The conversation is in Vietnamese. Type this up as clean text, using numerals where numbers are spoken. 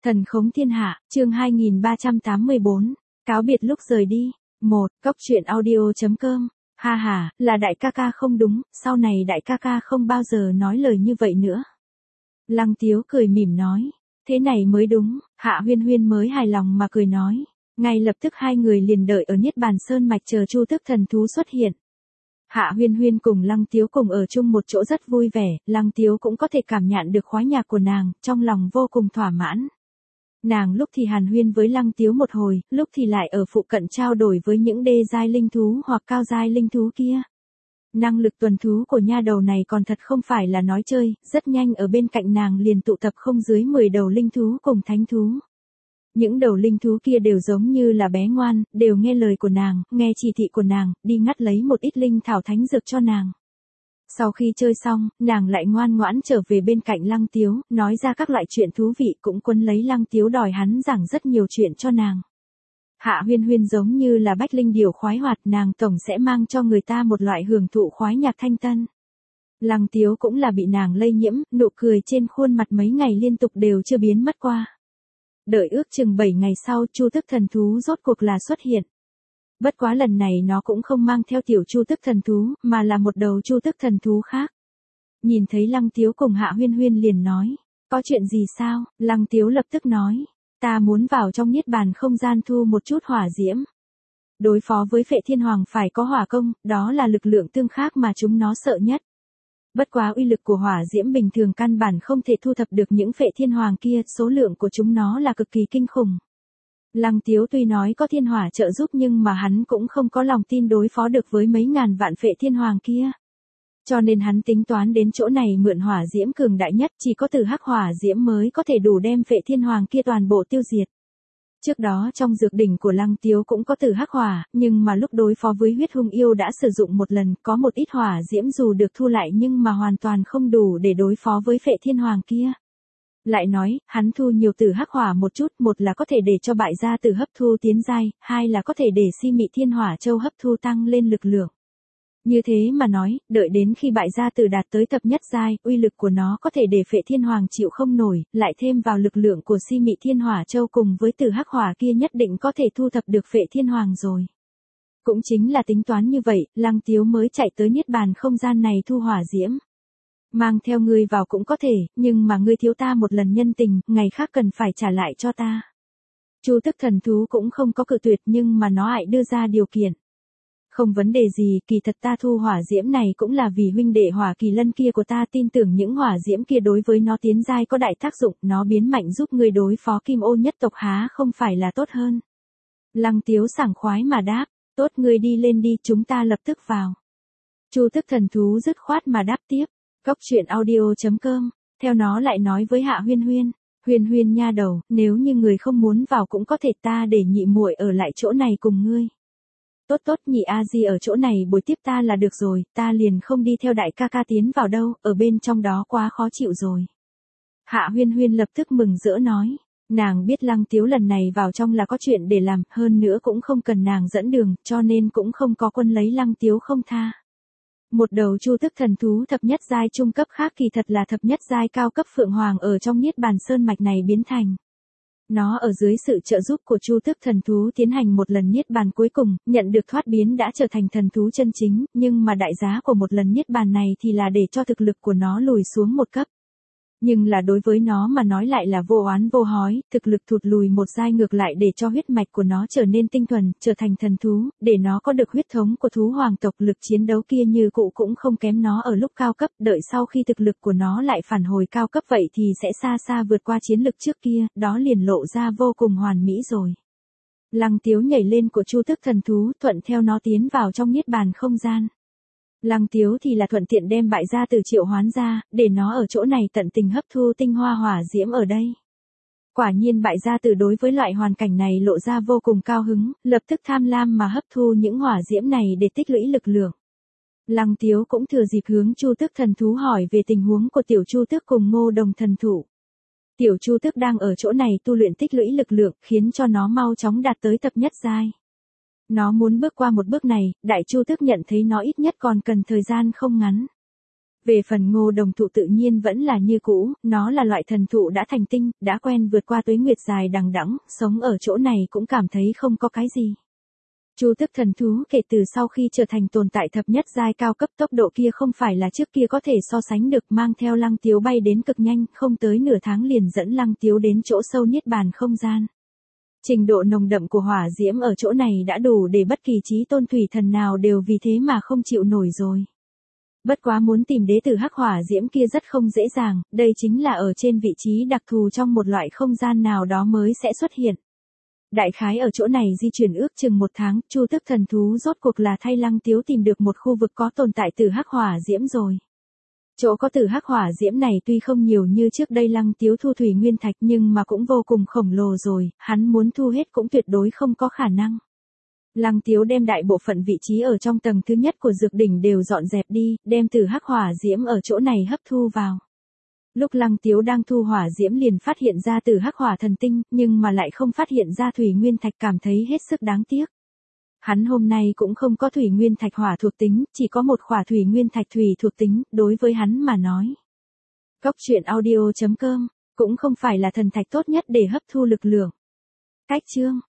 Thần khống thiên hạ, chương 2384, cáo biệt lúc rời đi. 1. Cốc truyện audio.com. Ha ha, là đại ca ca không đúng, sau này đại ca ca không bao giờ nói lời như vậy nữa. Lăng Tiếu cười mỉm nói, thế này mới đúng. Hạ Huyên Huyên mới hài lòng mà cười nói. Ngay lập tức hai người liền đợi ở Niết Bàn Sơn mạch chờ Chu Tức Thần Thú xuất hiện. Hạ Huyên Huyên cùng Lăng Tiếu cùng ở chung một chỗ rất vui vẻ, Lăng Tiếu cũng có thể cảm nhận được khoái nhạc của nàng, trong lòng vô cùng thỏa mãn. Nàng lúc thì hàn huyên với Lăng Tiếu một hồi, lúc thì lại ở phụ cận trao đổi với những đê giai linh thú hoặc cao giai linh thú kia. Năng lực tuần thú của nha đầu này còn thật không phải là nói chơi, rất nhanh ở bên cạnh nàng liền tụ tập không dưới 10 đầu linh thú cùng thánh thú. Những đầu linh thú kia đều giống như là bé ngoan, đều nghe lời của nàng, nghe chỉ thị của nàng, đi ngắt lấy một ít linh thảo thánh dược cho nàng. Sau khi chơi xong, nàng lại ngoan ngoãn trở về bên cạnh Lăng Tiếu, nói ra các loại chuyện thú vị cũng quấn lấy Lăng Tiếu đòi hắn giảng rất nhiều chuyện cho nàng. Hạ Huyên Huyên giống như là bách linh điểu khoái hoạt, nàng tổng sẽ mang cho người ta một loại hưởng thụ khoái nhạc thanh tân. Lăng Tiếu cũng là bị nàng lây nhiễm, nụ cười trên khuôn mặt mấy ngày liên tục đều chưa biến mất qua. Đợi ước chừng 7 ngày sau Chu Tức Thần Thú rốt cuộc là xuất hiện. Bất quá lần này nó cũng không mang theo tiểu Chu Tức Thần Thú, mà là một đầu Chu Tức Thần Thú khác. Nhìn thấy Lăng Tiếu cùng Hạ Huyên Huyên liền nói, có chuyện gì sao? Lăng Tiếu lập tức nói, ta muốn vào trong Niết Bàn không gian thu một chút hỏa diễm. Đối phó với Phệ Thiên Hoàng phải có hỏa công, đó là lực lượng tương khác mà chúng nó sợ nhất. Bất quá uy lực của hỏa diễm bình thường căn bản không thể thu thập được những Phệ Thiên Hoàng kia, số lượng của chúng nó là cực kỳ kinh khủng. Lăng Tiếu tuy nói có thiên hỏa trợ giúp nhưng mà hắn cũng không có lòng tin đối phó được với mấy ngàn vạn Phệ Thiên Hoàng kia. Cho nên hắn tính toán đến chỗ này mượn hỏa diễm cường đại nhất, chỉ có từ hắc hỏa diễm mới có thể đủ đem Phệ Thiên Hoàng kia toàn bộ tiêu diệt. Trước đó trong dược đỉnh của Lăng Tiếu cũng có từ hắc hỏa, nhưng mà lúc đối phó với huyết hung yêu đã sử dụng một lần, có một ít hỏa diễm dù được thu lại nhưng mà hoàn toàn không đủ để đối phó với Phệ Thiên Hoàng kia. Lại nói, hắn thu nhiều tử hắc hỏa một chút, một là có thể để cho bại gia tử hấp thu tiến giai, hai là có thể để si mị thiên hỏa châu hấp thu tăng lên lực lượng. Như thế mà nói, đợi đến khi bại gia tử đạt tới thập nhất giai, uy lực của nó có thể để Phệ Thiên Hoàng chịu không nổi, lại thêm vào lực lượng của si mị thiên hỏa châu cùng với tử hắc hỏa kia nhất định có thể thu thập được Phệ Thiên Hoàng rồi. Cũng chính là tính toán như vậy, Lăng Tiếu mới chạy tới Niết Bàn không gian này thu hỏa diễm. Mang theo ngươi vào cũng có thể, nhưng mà ngươi thiếu ta một lần nhân tình, ngày khác cần phải trả lại cho ta. Chu Tức Thần Thú cũng không có cự tuyệt nhưng mà nó lại đưa ra điều kiện. Không vấn đề gì, kỳ thật ta thu hỏa diễm này cũng là vì huynh đệ Hỏa Kỳ Lân kia của ta, tin tưởng những hỏa diễm kia đối với nó tiến giai có đại tác dụng, nó biến mạnh giúp ngươi đối phó Kim Ô nhất tộc há không phải là tốt hơn. Lăng Tiếu sảng khoái mà đáp, tốt, ngươi đi lên đi, chúng ta lập tức vào. Chu Tức Thần Thú dứt khoát mà đáp tiếp. Cốc truyện audio.com, theo nó lại nói với Hạ Huyên Huyên, Huyên Huyên nha đầu, nếu như người không muốn vào cũng có thể, ta để nhị muội ở lại chỗ này cùng ngươi. Tốt tốt, nhị a di ở chỗ này bồi tiếp ta là được rồi, ta liền không đi theo đại ca ca tiến vào đâu, ở bên trong đó quá khó chịu rồi. Hạ Huyên Huyên lập tức mừng rỡ nói, nàng biết Lăng Tiếu lần này vào trong là có chuyện để làm, hơn nữa cũng không cần nàng dẫn đường, cho nên cũng không có quân lấy Lăng Tiếu không tha. Một đầu Chu Tức Thần Thú thập nhất giai trung cấp khác kỳ thật là thập nhất giai cao cấp Phượng Hoàng ở trong Niết Bàn Sơn mạch này biến thành. Nó ở dưới sự trợ giúp của Chu Tức Thần Thú tiến hành một lần Niết Bàn cuối cùng, nhận được thoát biến đã trở thành thần thú chân chính, nhưng mà đại giá của một lần Niết Bàn này thì là để cho thực lực của nó lùi xuống một cấp. Nhưng là đối với nó mà nói lại là vô oán vô hối, thực lực thụt lùi một giai ngược lại để cho huyết mạch của nó trở nên tinh thuần, trở thành thần thú, để nó có được huyết thống của thú hoàng tộc, lực chiến đấu kia như cũ cũng không kém nó ở lúc cao cấp, đợi sau khi thực lực của nó lại phản hồi cao cấp vậy thì sẽ xa xa vượt qua chiến lực trước kia, đó liền lộ ra vô cùng hoàn mỹ rồi. Lăng Tiếu nhảy lên của Chu Tức Thần Thú, thuận theo nó tiến vào trong Niết Bàn không gian. Lăng Tiếu thì là thuận tiện đem bại gia tử triệu hoán ra, để nó ở chỗ này tận tình hấp thu tinh hoa hỏa diễm ở đây. Quả nhiên bại gia tử đối với loại hoàn cảnh này lộ ra vô cùng cao hứng, lập tức tham lam mà hấp thu những hỏa diễm này để tích lũy lực lượng. Lăng Tiếu cũng thừa dịp hướng Chu Tức Thần Thú hỏi về tình huống của tiểu Chu Tức cùng Ngô Đồng Thần Thụ. Tiểu Chu Tức đang ở chỗ này tu luyện tích lũy lực lượng, khiến cho nó mau chóng đạt tới thập nhất giai. Nó muốn bước qua một bước này, Đại Chu Tức nhận thấy nó ít nhất còn cần thời gian không ngắn. Về phần Ngô Đồng thụ tự nhiên vẫn là như cũ, nó là loại thần thụ đã thành tinh, đã quen vượt qua tuế nguyệt dài đằng đẵng, sống ở chỗ này cũng cảm thấy không có cái gì. Chu tức thần thú kể từ sau khi trở thành tồn tại thập nhất giai cao cấp, tốc độ kia không phải là trước kia có thể so sánh được, mang theo Lăng Tiếu bay đến cực nhanh, không tới nửa tháng liền dẫn Lăng Tiếu đến chỗ sâu niết bàn không gian. Trình độ nồng đậm của hỏa diễm ở chỗ này đã đủ để bất kỳ chí tôn thủy thần nào đều vì thế mà không chịu nổi rồi. Bất quá muốn tìm đế tử hắc hỏa diễm kia rất không dễ dàng, đây chính là ở trên vị trí đặc thù trong một loại không gian nào đó mới sẽ xuất hiện. Đại khái ở chỗ này di chuyển ước chừng 1 tháng, Chu tức thần thú rốt cuộc là thay Lăng Tiếu tìm được một khu vực có tồn tại tử hắc hỏa diễm rồi. Chỗ có tử hắc hỏa diễm này tuy không nhiều như trước đây Lăng Tiếu thu thủy nguyên thạch nhưng mà cũng vô cùng khổng lồ rồi, hắn muốn thu hết cũng tuyệt đối không có khả năng. Lăng Tiếu đem đại bộ phận vị trí ở trong tầng thứ nhất của dược đỉnh đều dọn dẹp đi, đem tử hắc hỏa diễm ở chỗ này hấp thu vào. Lúc Lăng Tiếu đang thu hỏa diễm liền phát hiện ra tử hắc hỏa thần tinh, nhưng mà lại không phát hiện ra thủy nguyên thạch, cảm thấy hết sức đáng tiếc. Hắn hôm nay cũng không có thủy nguyên thạch hỏa thuộc tính, chỉ có một khỏa thủy nguyên thạch thủy thuộc tính, đối với hắn mà nói. Cốc truyện audio.com cũng không phải là thần thạch tốt nhất để hấp thu lực lượng. Cách chương